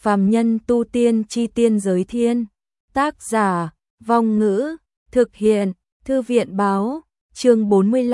Phàm nhân tu tiên chi tiên giới thiên. Tác giả, Vong Ngữ, thực hiện, Thư viện báo, chương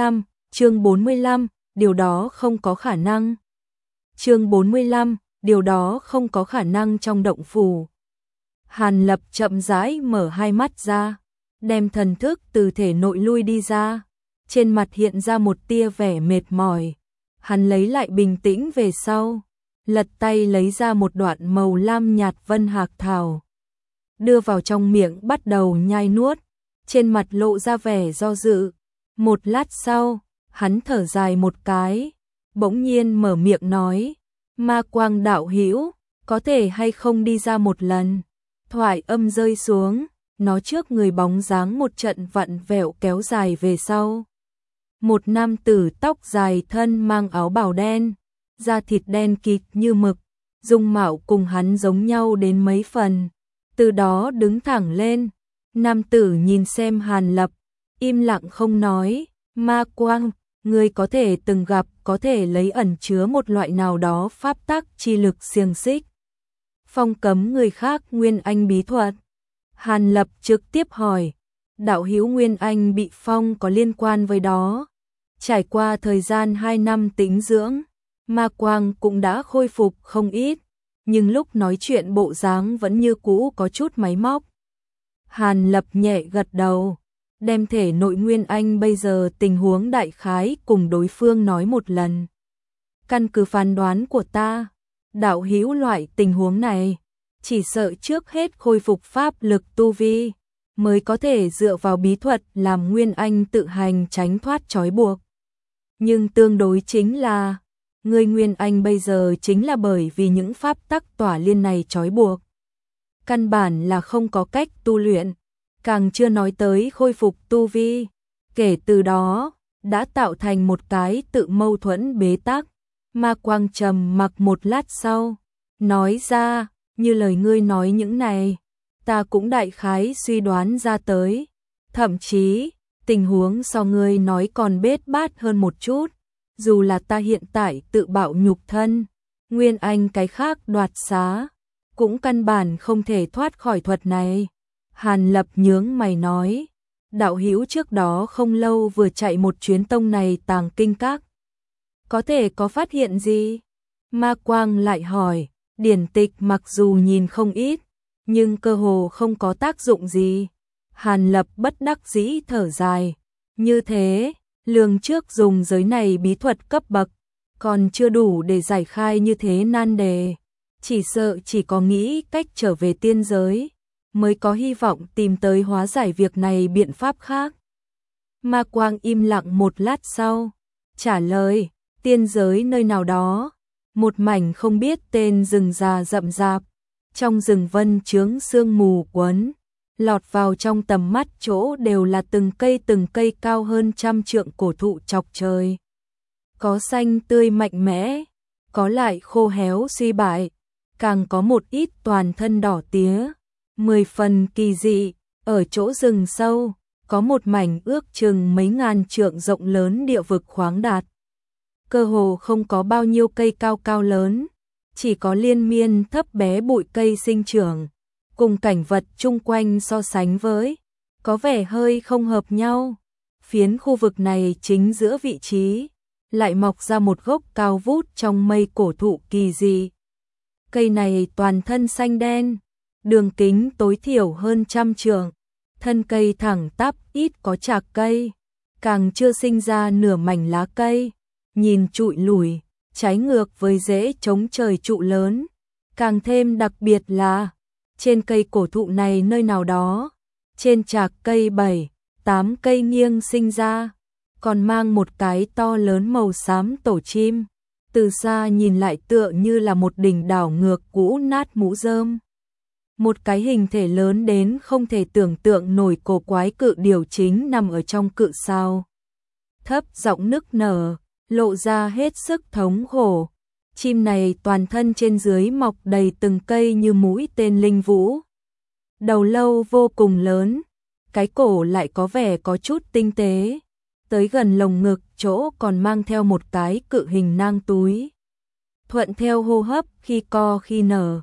45, điều đó không có khả năng. Chương 45, điều đó không có khả năng trong động phủ. Hàn Lập chậm rãi mở hai mắt ra, đem thần thức từ thể nội lui đi ra, trên mặt hiện ra một tia vẻ mệt mỏi. Hắn lấy lại bình tĩnh về sau, lật tay lấy ra một đoạn màu lam nhạt vân hạc thảo, đưa vào trong miệng bắt đầu nhai nuốt, trên mặt lộ ra vẻ do dự. Một lát sau, hắn thở dài một cái, bỗng nhiên mở miệng nói: Ma Quang đạo hữu, có thể hay không đi ra một lần? Thoại âm rơi xuống, nó trước người bóng dáng một trận vặn vẹo kéo dài về sau. Một nam tử tóc dài thân mang áo bào đen, da thịt đen kịt như mực, dung mạo cùng hắn giống nhau đến mấy phần. Từ đó đứng thẳng lên, nam tử nhìn xem Hàn Lập, im lặng không nói. Ma Quang, người có thể từng gặp, có thể lấy ẩn chứa một loại nào đó pháp tắc chi lực xiềng xích, phong cấm người khác Nguyên Anh bí thuật. Hàn Lập trực tiếp hỏi, đạo hữu Nguyên Anh bị phong có liên quan với đó? Trải qua thời gian 2 năm tĩnh dưỡng, Ma Quang cũng đã khôi phục không ít, nhưng lúc nói chuyện bộ dáng vẫn như cũ có chút máy móc. Hàn Lập nhẹ gật đầu, đem thể nội Nguyên Anh bây giờ tình huống đại khái cùng đối phương nói một lần. Căn cứ phán đoán của ta, đạo hữu loại tình huống này, chỉ sợ trước hết khôi phục pháp lực tu vi, mới có thể dựa vào bí thuật làm Nguyên Anh tự hành tránh thoát trói buộc. Nhưng tương đối chính là, người Nguyên Anh bây giờ chính là bởi vì những pháp tắc tỏa liên này trói buộc. Căn bản là không có cách tu luyện, càng chưa nói tới khôi phục tu vi. Kể từ đó, đã tạo thành một cái tự mâu thuẫn bế tắc. Ma Quang trầm mặc một lát sau, nói ra, như lời ngươi nói những này, ta cũng đại khái suy đoán ra tới. Thậm chí, tình huống so ngươi nói còn bết bát hơn một chút. Dù là ta hiện tại tự bạo nhục thân, Nguyên Anh cái khác đoạt xá, cũng căn bản không thể thoát khỏi thuật này. Hàn Lập nhướng mày nói, đạo hữu trước đó không lâu vừa chạy một chuyến tông này Tàng Kinh Các, có thể có phát hiện gì? Ma Quang lại hỏi, điển tịch mặc dù nhìn không ít, nhưng cơ hồ không có tác dụng gì. Hàn Lập bất đắc dĩ thở dài, như thế, lường trước dùng giới này bí thuật cấp bậc, còn chưa đủ để giải khai như thế nan đề. Chỉ sợ chỉ có nghĩ cách trở về tiên giới, mới có hy vọng tìm tới hóa giải việc này biện pháp khác. Ma Quang im lặng một lát sau, trả lời, tiên giới nơi nào đó, một mảnh không biết tên rừng già rậm rạp, trong rừng vân chướng sương mù quấn, lọt vào trong tầm mắt chỗ đều là từng cây cao hơn 100 trượng cổ thụ chọc trời. Có xanh tươi mạnh mẽ, có lại khô héo suy bại, càng có một ít toàn thân đỏ tía, 10 phần kỳ dị. Ở chỗ rừng sâu, có một mảnh ước chừng mấy ngàn trượng rộng lớn địa vực khoáng đạt. Cơ hồ không có bao nhiêu cây cao lớn, chỉ có liên miên thấp bé bụi cây sinh trưởng, cùng cảnh vật chung quanh so sánh với, có vẻ hơi không hợp nhau. Phiến khu vực này chính giữa vị trí, lại mọc ra một gốc cao vút trong mây cổ thụ kỳ dị. Cây này toàn thân xanh đen, đường kính tối thiểu hơn 100 trượng, thân cây thẳng tắp ít có chạc cây, càng chưa sinh ra nửa mảnh lá cây, nhìn trụi lủi, trái ngược với rễ chống trời trụ lớn. Càng thêm đặc biệt là, trên cây cổ thụ này nơi nào đó, trên chạc cây 7-8 cây nghiêng sinh ra, còn mang một cái to lớn màu xám tổ chim, từ xa nhìn lại tựa như là một đỉnh đảo ngược cũ nát mũ rơm. Một cái hình thể lớn đến không thể tưởng tượng nổi cổ quái cự điểu chính nằm ở trong cự sao. Thấp giọng nức nở, lộ ra hết sức thống khổ. Chim này toàn thân trên dưới mọc đầy từng cây như mũi tên linh vũ. Đầu lâu vô cùng lớn, cái cổ lại có vẻ có chút tinh tế. Tới gần lồng ngực chỗ còn mang theo một cái cự hình nang túi. Thuận theo hô hấp khi co khi nở,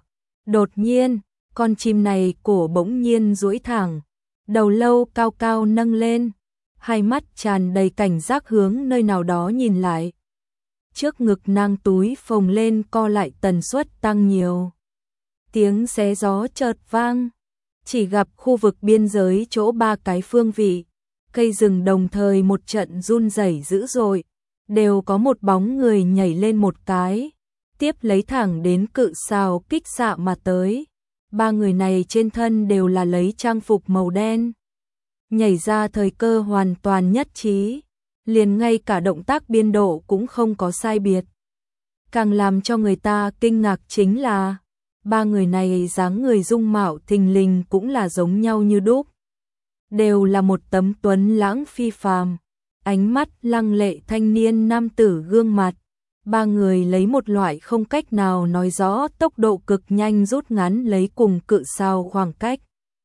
Đột nhiên, con chim này cổ bỗng nhiên duỗi thẳng, đầu lâu cao cao nâng lên, hai mắt tràn đầy cảnh giác hướng nơi nào đó nhìn lại. Trước ngực nang túi phồng lên co lại tần suất tăng nhiều. Tiếng xé gió chợt vang, chỉ gặp khu vực biên giới chỗ ba cái phương vị, cây rừng đồng thời một trận run rẩy dữ dội, đều có một bóng người nhảy lên một cái, tiếp lấy thẳng đến cự sào kích xạ mà tới. Ba người này trên thân đều là lấy trang phục màu đen. Nhảy ra thời cơ hoàn toàn nhất trí, liền ngay cả động tác biên độ cũng không có sai biệt. Càng làm cho người ta kinh ngạc chính là ba người này dáng người dung mạo thình lình cũng là giống nhau như đúc. Đều là một tấm tuấn lãng phi phàm, ánh mắt lăng lệ thanh niên nam tử gương mặt. Ba người lấy một loại không cách nào nói rõ tốc độ cực nhanh rút ngắn lấy cùng cự sao khoảng cách.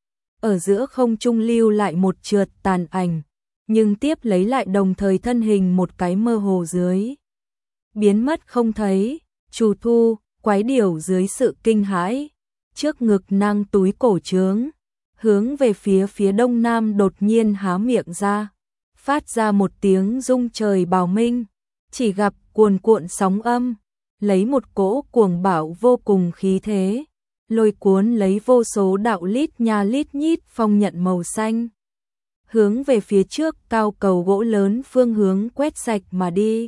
Ở giữa không trung lưu lại một trượt tàn ảnh, nhưng tiếp lấy lại đồng thời thân hình một cái mơ hồ dưới. Biến mất không thấy, Trù Thu, quái điểu dưới sự kinh hãi, trước ngực nang túi cổ trướng, hướng về phía đông nam đột nhiên há miệng ra, phát ra một tiếng rung trời bào minh, chỉ gặp cuồn cuộn sóng âm, lấy một cỗ cuồng bạo vô cùng khí thế, lôi cuốn lấy vô số đạo lít nha lít nhít phong nhận màu xanh, hướng về phía trước cao cầu gỗ lớn phương hướng quét sạch mà đi.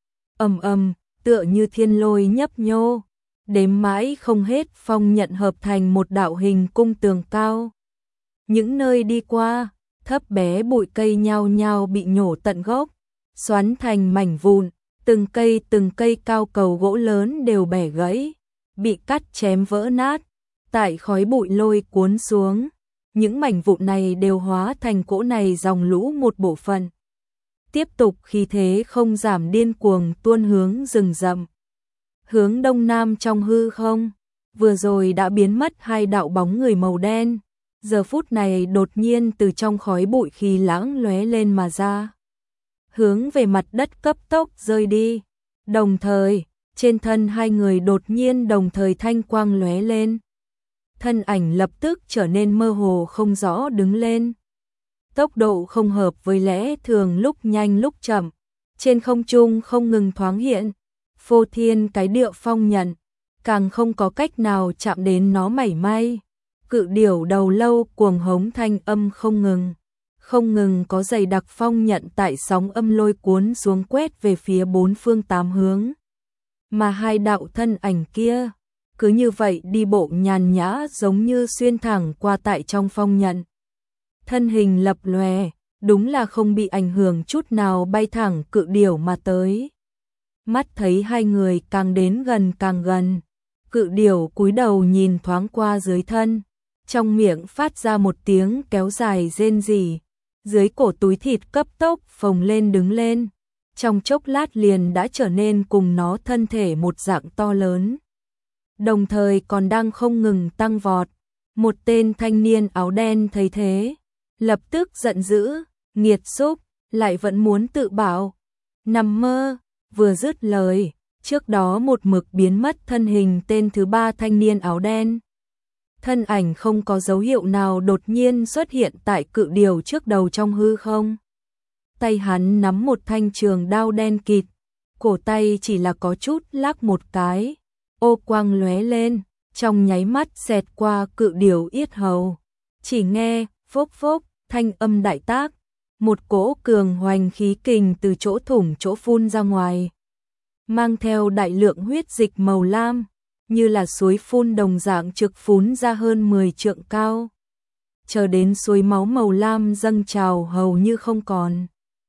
Ầm ầm, tựa như thiên lôi nhấp nhô, đếm mãi không hết phong nhận hợp thành một đạo hình cung tường cao. Những nơi đi qua, thấp bé bụi cây nhao nhao bị nhổ tận gốc, xoắn thành mảnh vụn, từng cây cao cầu gỗ lớn đều bẻ gãy, bị cắt chém vỡ nát, tại khói bụi lôi cuốn xuống, những mảnh vụn này đều hóa thành cỗ này dòng lũ một bộ phận. Tiếp tục khí thế không giảm điên cuồng tuôn hướng rừng rậm. Hướng đông nam trong hư không, vừa rồi đã biến mất hai đạo bóng người màu đen, giờ phút này đột nhiên từ trong khói bụi khí lãng lóe lên mà ra. Hướng về mặt đất cấp tốc rơi đi. Đồng thời, trên thân hai người đột nhiên đồng thời thanh quang lóe lên. Thân ảnh lập tức trở nên mơ hồ không rõ đứng lên. Tốc độ không hợp với lẽ thường lúc nhanh lúc chậm. Trên không trung không ngừng thoáng hiện. Phô thiên cái điệu phong nhận, càng không có cách nào chạm đến nó mảy may. Cự điểu đầu lâu cuồng hống thanh âm không ngừng có dày đặc phong nhận tại sóng âm lôi cuốn xuống quét về phía bốn phương tám hướng. Mà hai đạo thân ảnh kia, cứ như vậy đi bộ nhàn nhã giống như xuyên thẳng qua tại trong phong nhận. Thân hình lập lòe, đúng là không bị ảnh hưởng chút nào bay thẳng cự điểu mà tới. Mắt thấy hai người càng đến gần càng gần, cự điểu cúi đầu nhìn thoáng qua dưới thân, trong miệng phát ra một tiếng kéo dài rên rỉ, dưới cổ túi thịt cấp tốc phồng lên đứng lên, trong chốc lát liền đã trở nên cùng nó thân thể một dạng to lớn. Đồng thời còn đang không ngừng tăng vọt, một tên thanh niên áo đen thấy thế, lập tức giận dữ, nghiệt xúc, lại vẫn muốn tự bảo, nằm mơ. Vừa dứt lời, trước đó một mực biến mất thân hình tên thứ ba thanh niên áo đen. Thân ảnh không có dấu hiệu nào đột nhiên xuất hiện tại cự điểu trước đầu trong hư không. Tay hắn nắm một thanh trường đao đen kịt, cổ tay chỉ là có chút lắc một cái, ô quang lóe lên, trong nháy mắt xẹt qua cự điểu yết hầu. Chỉ nghe, phốc phốc, thanh âm đại tác. Một cỗ cường hoành khí kình từ chỗ thủng chỗ phun ra ngoài, mang theo đại lượng huyết dịch màu lam, như là suối phun đồng dạng trực phún ra hơn 10 trượng cao. Chờ đến suối máu màu lam dâng trào hầu như không còn.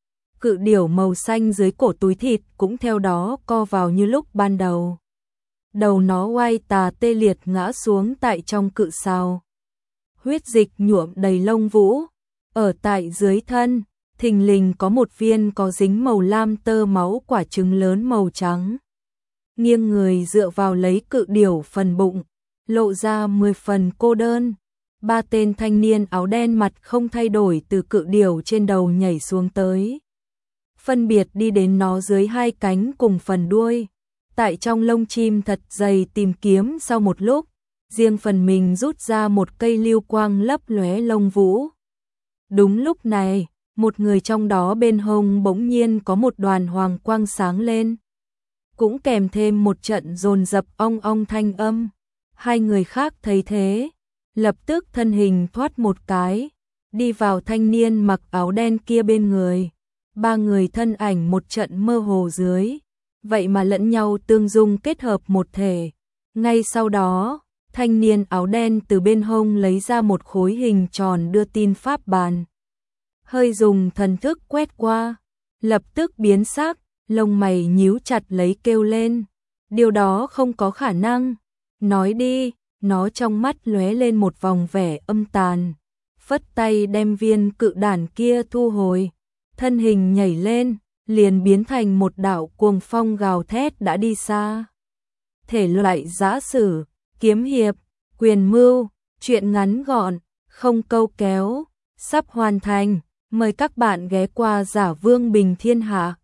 Cự điểu màu xanh dưới cổ túi thịt cũng theo đó co vào như lúc ban đầu. Đầu nó oai tà tê liệt ngã xuống tại trong cự sào. Huyết dịch nhuộm đầy lông vũ. Ở tại dưới thân, thình lình có một viên có dính màu lam tơ máu quả trứng lớn màu trắng. Nghiêng người dựa vào lấy cự điểu phần bụng, lộ ra 10 phần cô đơn. Ba tên thanh niên áo đen mặt không thay đổi từ cự điểu trên đầu nhảy xuống tới. Phân biệt đi đến nó dưới hai cánh cùng phần đuôi. Tại trong lông chim thật dày tìm kiếm sau một lúc, riêng phần mình rút ra một cây lưu quang lấp lóe lông vũ. Đúng lúc này, một người trong đó bên hông bỗng nhiên có một đoàn hoàng quang sáng lên, cũng kèm thêm một trận dồn dập ong ong thanh âm. Hai người khác thấy thế, lập tức thân hình thoát một cái, đi vào thanh niên mặc áo đen kia bên người. Ba người thân ảnh một trận mơ hồ dưới, vậy mà lẫn nhau tương dung kết hợp một thể. Ngay sau đó, thanh niên áo đen từ bên hông lấy ra một khối hình tròn đưa tin pháp bàn. Hơi dùng thần thức quét qua, lập tức biến sắc, lông mày nhíu chặt lấy kêu lên. Điều đó không có khả năng. Nói đi, nó trong mắt lóe lên một vòng vẻ âm tàn. Phất tay đem viên cự đản kia thu hồi. Thân hình nhảy lên, liền biến thành một đạo cuồng phong gào thét đã đi xa. Thể loại giã sử, kiếm hiệp, quyền mưu, truyện ngắn gọn, không câu kéo, sắp hoàn thành. Mời các bạn ghé qua Giả Vương Bình Thiên Hạ.